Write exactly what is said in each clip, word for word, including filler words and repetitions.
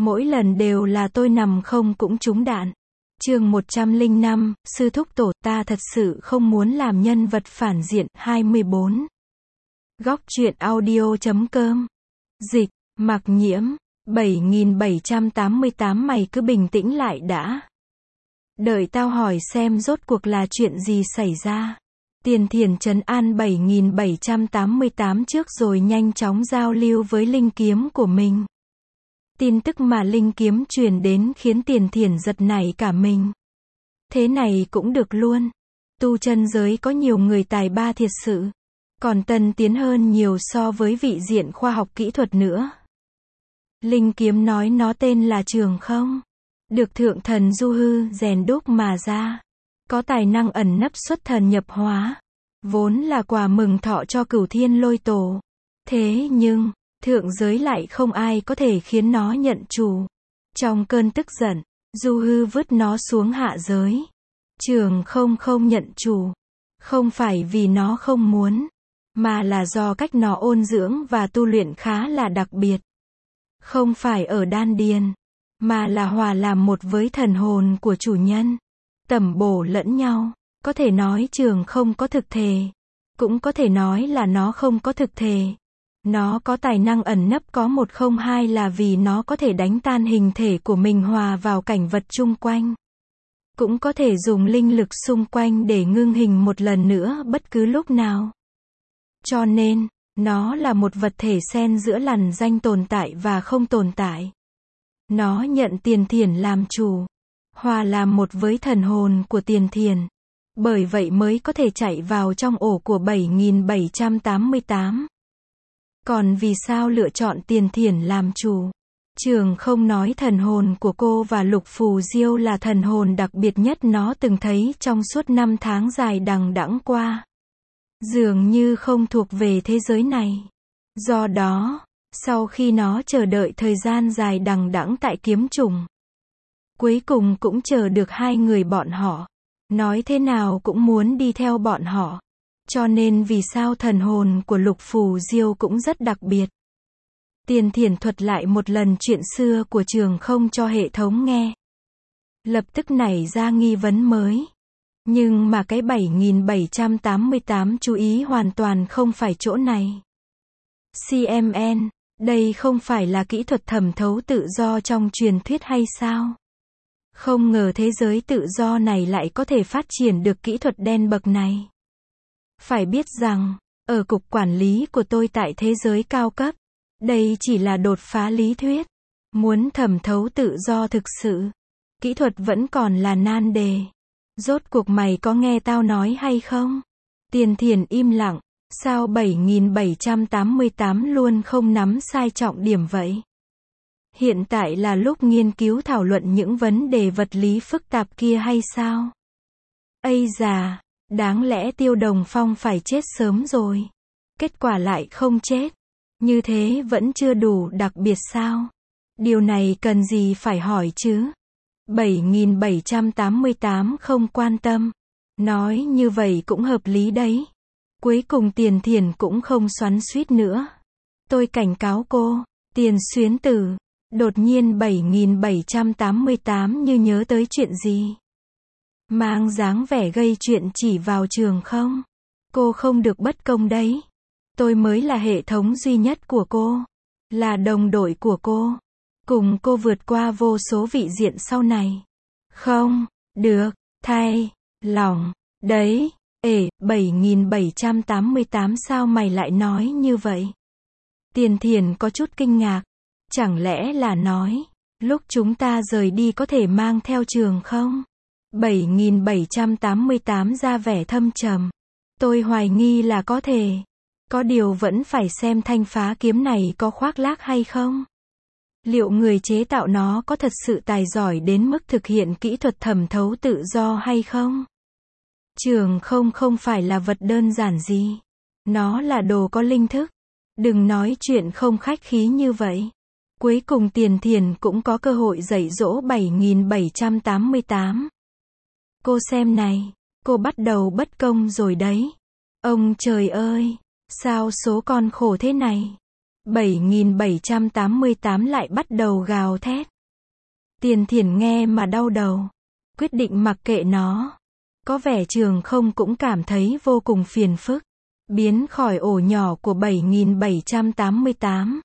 Mỗi lần đều là tôi nằm không cũng trúng đạn. Chương một trăm lẻ năm, sư thúc tổ, ta thật sự không muốn làm nhân vật phản diện. hai mươi bốn. Góc truyện audio chấm com. Dịch, Mặc Nhiễm. bảy nghìn bảy trăm tám mươi tám Mày cứ bình tĩnh lại đã. Đợi tao hỏi xem rốt cuộc là chuyện gì xảy ra. Tiền Thiền trấn an bảy nghìn bảy trăm tám mươi tám trước rồi nhanh chóng giao lưu với linh kiếm của mình. Tin tức mà linh kiếm truyền đến khiến Tiền Thiền giật nảy cả mình. Thế này cũng được luôn. Tu chân giới có nhiều người tài ba thiệt sự. Còn tân tiến hơn nhiều so với vị diện khoa học kỹ thuật nữa. Linh kiếm nói nó tên là Trường Không. Được thượng thần Du Hư rèn đúc mà ra. Có tài năng ẩn nấp xuất thần nhập hóa. Vốn là quà mừng thọ cho Cửu Thiên Lôi Tổ. Thế nhưng, thượng giới lại không ai có thể khiến nó nhận chủ. Trong cơn tức giận, Du Hư vứt nó xuống hạ giới. Trường Không không nhận chủ. Không phải vì nó không muốn, mà là do cách nó ôn dưỡng và tu luyện khá là đặc biệt. Không phải ở đan điền, mà là hòa làm một với thần hồn của chủ nhân. Tẩm bổ lẫn nhau. Có thể nói Trường Không có thực thể. Cũng có thể nói là nó không có thực thể. Nó có tài năng ẩn nấp có một không hai là vì nó có thể đánh tan hình thể của mình hòa vào cảnh vật chung quanh. Cũng có thể dùng linh lực xung quanh để ngưng hình một lần nữa bất cứ lúc nào. Cho nên, nó là một vật thể xen giữa lằn ranh tồn tại và không tồn tại. Nó nhận Tiền Thiền làm chủ, hòa làm một với thần hồn của Tiền Thiền. Bởi vậy mới có thể chạy vào trong ổ của bảy nghìn bảy trăm tám mươi tám. Còn vì sao lựa chọn Tiền Thiền làm chủ? Trường Không nói thần hồn của cô và Lục Phù Diêu là thần hồn đặc biệt nhất nó từng thấy trong suốt năm tháng dài đằng đẵng qua. Dường như không thuộc về thế giới này. Do đó, sau khi nó chờ đợi thời gian dài đằng đẵng tại kiếm trùng, cuối cùng cũng chờ được hai người bọn họ. Nói thế nào cũng muốn đi theo bọn họ. Cho nên vì sao thần hồn của Lục Phù Diêu cũng rất đặc biệt. Tiền Thiền thuật lại một lần chuyện xưa của Trường Không cho hệ thống nghe. Lập tức nảy ra nghi vấn mới. Nhưng mà cái bảy nghìn bảy trăm tám mươi tám chú ý hoàn toàn không phải chỗ này. xê em en, đây không phải là kỹ thuật thẩm thấu tự do trong truyền thuyết hay sao? Không ngờ thế giới tự do này lại có thể phát triển được kỹ thuật đen bậc này. Phải biết rằng, ở cục quản lý của tôi tại thế giới cao cấp, đây chỉ là đột phá lý thuyết. Muốn thẩm thấu tự do thực sự, kỹ thuật vẫn còn là nan đề. Rốt cuộc mày có nghe tao nói hay không? Tiền Thiền im lặng, sao bảy nghìn bảy trăm tám mươi tám luôn không nắm sai trọng điểm vậy? Hiện tại là lúc nghiên cứu thảo luận những vấn đề vật lý phức tạp kia hay sao? Ây già, đáng lẽ Tiêu Đồng Phong phải chết sớm rồi. Kết quả lại không chết. Như thế vẫn chưa đủ đặc biệt sao? Điều này cần gì phải hỏi chứ? bảy nghìn bảy trăm tám mươi tám không quan tâm. Nói như vậy cũng hợp lý đấy. Cuối cùng Tiền Thiền cũng không xoắn xuýt nữa. Tôi cảnh cáo cô, Tiền Xuyến Tử. Đột nhiên bảy nghìn bảy trăm tám mươi tám như nhớ tới chuyện gì. Mang dáng vẻ gây chuyện chỉ vào Trường Không. Cô không được bất công đấy. Tôi mới là hệ thống duy nhất của cô. Là đồng đội của cô. Cùng cô vượt qua vô số vị diện sau này. Không, được, thay, lòng, đấy, ể, bảy nghìn bảy trăm tám mươi tám sao mày lại nói như vậy? Tiền Thiền có chút kinh ngạc. Chẳng lẽ là nói, lúc chúng ta rời đi có thể mang theo Trường Không? bảy nghìn bảy trăm tám mươi tám ra vẻ thâm trầm. Tôi hoài nghi là có thể. Có điều vẫn phải xem thanh phá kiếm này có khoác lác hay không. Liệu người chế tạo nó có thật sự tài giỏi đến mức thực hiện kỹ thuật thẩm thấu tự do hay không? Trường Không không phải là vật đơn giản gì. Nó là đồ có linh thức. Đừng nói chuyện không khách khí như vậy. Cuối cùng Tiền Thiền cũng có cơ hội dạy dỗ bảy nghìn bảy trăm tám mươi tám. Cô xem này, cô bắt đầu bất công rồi đấy. Ông trời ơi, sao số con khổ thế này? bảy nghìn bảy trăm tám mươi tám lại bắt đầu gào thét. Tiền Thiền nghe mà đau đầu. Quyết định mặc kệ nó. Có vẻ Trường Không cũng cảm thấy vô cùng phiền phức. Biến khỏi ổ nhỏ của bảy nghìn bảy trăm tám mươi tám.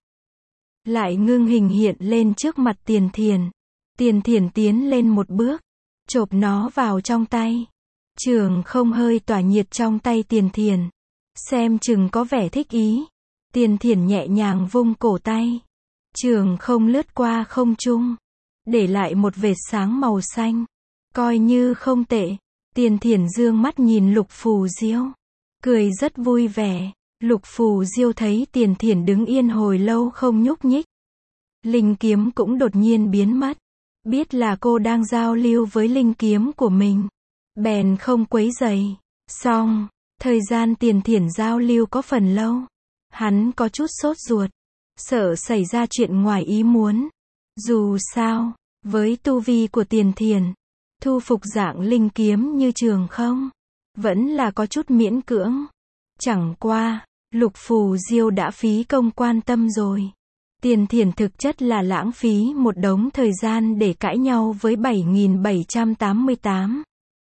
Lại ngưng hình hiện lên trước mặt Tiền Thiền. Tiền Thiền tiến lên một bước. Chộp nó vào trong tay. Trường Không hơi tỏa nhiệt trong tay Tiền Thiền. Xem chừng có vẻ thích ý. Tiền Thiền nhẹ nhàng vung cổ tay. Trường Không lướt qua không trung. Để lại một vệt sáng màu xanh. Coi như không tệ. Tiền Thiền dương mắt nhìn Lục Phù Diêu. Cười rất vui vẻ. Lục Phù Diêu thấy Tiền Thiền đứng yên hồi lâu không nhúc nhích. Linh kiếm cũng đột nhiên biến mất. Biết là cô đang giao lưu với linh kiếm của mình. Bèn không quấy rầy. Xong, thời gian Tiền Thiền giao lưu có phần lâu. Hắn có chút sốt ruột. Sợ xảy ra chuyện ngoài ý muốn. Dù sao, với tu vi của Tiền Thiền, thu phục dạng linh kiếm như Trường Không, vẫn là có chút miễn cưỡng. Chẳng qua, Lục Phù Diêu đã phí công quan tâm rồi. Tiền Thiền thực chất là lãng phí một đống thời gian để cãi nhau với bảy nghìn bảy trăm tám mươi tám.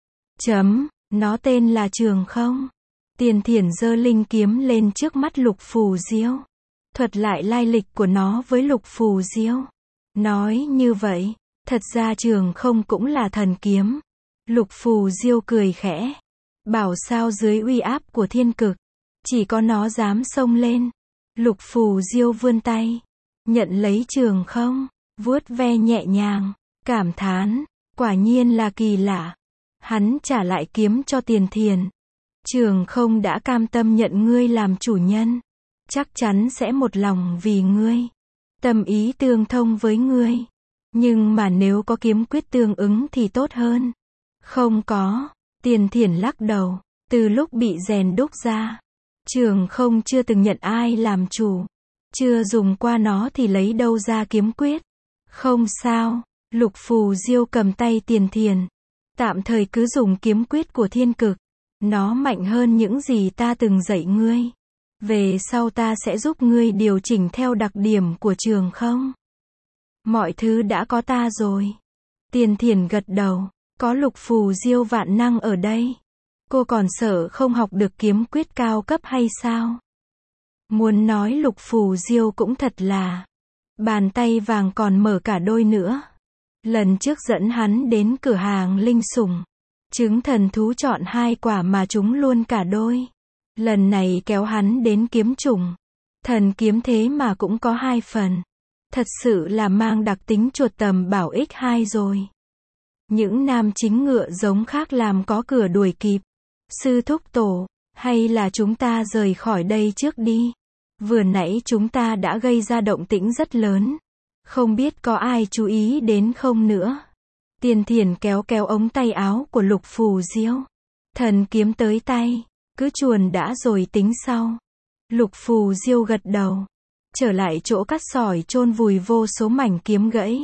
Chấm, nó tên là Trường Không. Tiền Thiền giơ linh kiếm lên trước mắt Lục Phù Diêu. Thuật lại lai lịch của nó với Lục Phù Diêu. Nói như vậy, thật ra Trường Không cũng là thần kiếm. Lục Phù Diêu cười khẽ. Bảo sao dưới uy áp của thiên cực, chỉ có nó dám xông lên. Lục Phù Diêu vươn tay. Nhận lấy Trường Không. Vuốt ve nhẹ nhàng. Cảm thán. Quả nhiên là kỳ lạ. Hắn trả lại kiếm cho Tiền Thiền. Trường Không đã cam tâm nhận ngươi làm chủ nhân. Chắc chắn sẽ một lòng vì ngươi. Tâm ý tương thông với ngươi. Nhưng mà nếu có kiếm quyết tương ứng thì tốt hơn. Không có. Tiền Thiền lắc đầu. Từ lúc bị rèn đúc ra, Trường Không chưa từng nhận ai làm chủ. Chưa dùng qua nó thì lấy đâu ra kiếm quyết. Không sao. Lục Phù Diêu cầm tay Tiền Thiền. Tạm thời cứ dùng kiếm quyết của thiên cực. Nó mạnh hơn những gì ta từng dạy ngươi. Về sau ta sẽ giúp ngươi điều chỉnh theo đặc điểm của Trường Không. Mọi thứ đã có ta rồi. Tiền Thiền gật đầu. Có Lục Phù Diêu vạn năng ở đây. Cô còn sợ không học được kiếm quyết cao cấp hay sao? Muốn nói Lục Phù Diêu cũng thật là. Bàn tay vàng còn mở cả đôi nữa. Lần trước dẫn hắn đến cửa hàng linh sủng. Trứng thần thú chọn hai quả mà chúng luôn cả đôi. Lần này kéo hắn đến kiếm trùng. Thần kiếm thế mà cũng có hai phần. Thật sự là mang đặc tính chuột tầm bảo ích hai rồi. Những nam chính ngựa giống khác làm có cửa đuổi kịp. Sư thúc tổ, hay là chúng ta rời khỏi đây trước đi. Vừa nãy chúng ta đã gây ra động tĩnh rất lớn. Không biết có ai chú ý đến không nữa. Tiền Thiền kéo kéo ống tay áo của Lục Phù Diêu. Thần kiếm tới tay. Cứ chuồn đã rồi tính sau. Lục Phù Diêu gật đầu. Trở lại chỗ cắt sỏi chôn vùi vô số mảnh kiếm gãy.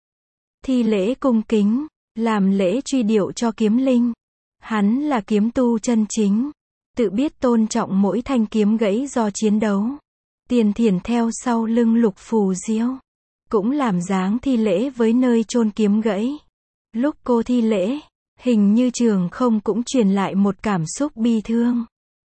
Thi lễ cung kính. Làm lễ truy điệu cho kiếm linh. Hắn là kiếm tu chân chính. Tự biết tôn trọng mỗi thanh kiếm gãy do chiến đấu. Tiền Thiền theo sau lưng Lục Phù Diêu. Cũng làm dáng thi lễ với nơi chôn kiếm gãy. Lúc cô thi lễ, hình như Trường Không cũng truyền lại một cảm xúc bi thương.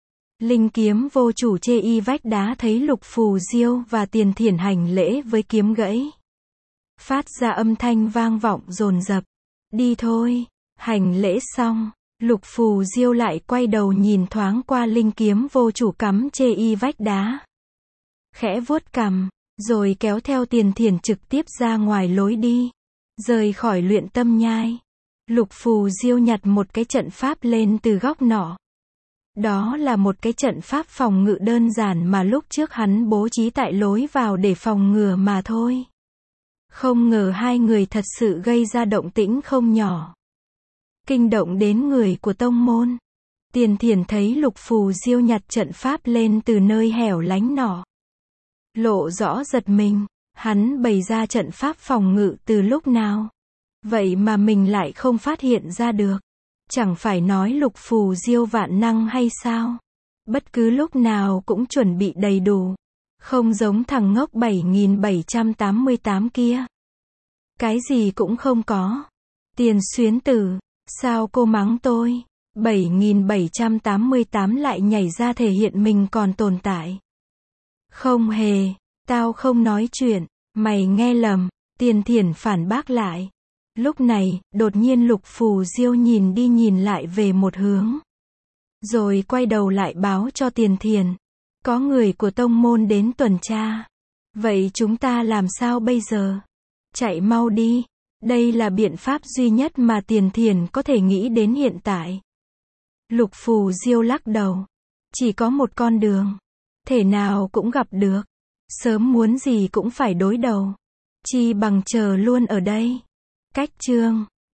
Linh kiếm vô chủ chê y vách đá thấy Lục Phù Diêu và Tiền Thiền hành lễ với kiếm gãy. Phát ra âm thanh vang vọng dồn dập. Đi thôi. Hành lễ xong, Lục Phù Diêu lại quay đầu nhìn thoáng qua linh kiếm vô chủ cắm chê y vách đá. Khẽ vuốt cằm, rồi kéo theo Tiền Thiền trực tiếp ra ngoài lối đi. Rời khỏi luyện tâm nhai. Lục Phù Diêu nhặt một cái trận pháp lên từ góc nọ. Đó là một cái trận pháp phòng ngự đơn giản mà lúc trước hắn bố trí tại lối vào để phòng ngừa mà thôi. Không ngờ hai người thật sự gây ra động tĩnh không nhỏ. Kinh động đến người của tông môn. Tiền Thiền thấy Lục Phù Diêu nhặt trận pháp lên từ nơi hẻo lánh nọ. Lộ rõ giật mình. Hắn bày ra trận pháp phòng ngự từ lúc nào? Vậy mà mình lại không phát hiện ra được. Chẳng phải nói Lục Phù Diêu vạn năng hay sao? Bất cứ lúc nào cũng chuẩn bị đầy đủ. Không giống thằng ngốc bảy nghìn bảy trăm tám mươi tám kia. Cái gì cũng không có. Tiền xuyến tử. Sao cô mắng tôi? bảy nghìn bảy trăm tám mươi tám lại nhảy ra thể hiện mình còn tồn tại. Không hề. Tao không nói chuyện. Mày nghe lầm. Tiền Thiển phản bác lại. Lúc này, đột nhiên Lục Phù Diêu nhìn đi nhìn lại về một hướng. Rồi quay đầu lại báo cho Tiền Thiển. Có người của tông môn đến tuần tra. Vậy chúng ta làm sao bây giờ? Chạy mau đi. Đây là biện pháp duy nhất mà Tiền Thiển có thể nghĩ đến hiện tại. Lục Phù Diêu lắc đầu. Chỉ có một con đường. Thể nào cũng gặp được. Sớm muốn gì cũng phải đối đầu. Chi bằng chờ luôn ở đây. Cách chương